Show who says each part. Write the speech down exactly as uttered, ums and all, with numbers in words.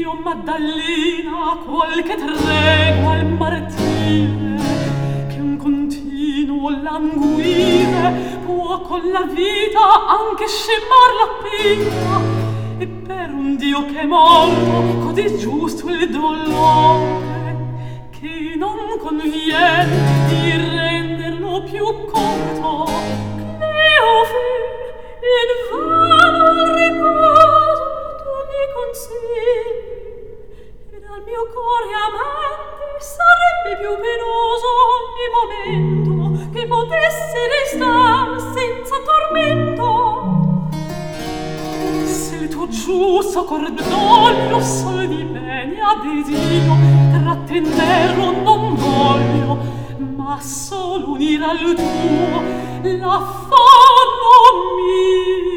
Speaker 1: Dio Maddalena qualche tregua al martire, che un continuo languire può con la vita anche scemar la pena, e per un Dio che è molto così giusto il dolore, che non conviene di renderlo più corto. Cleofil, in vano il riposo tu mi consigli, ed al mio cuore amante sarebbe più penoso ogni momento che potessi restar senza tormento. Se il tuo giusto cordoglio sol di bene ha desio, trattenerlo non voglio, ma solo unire al tuo l'affanno mio.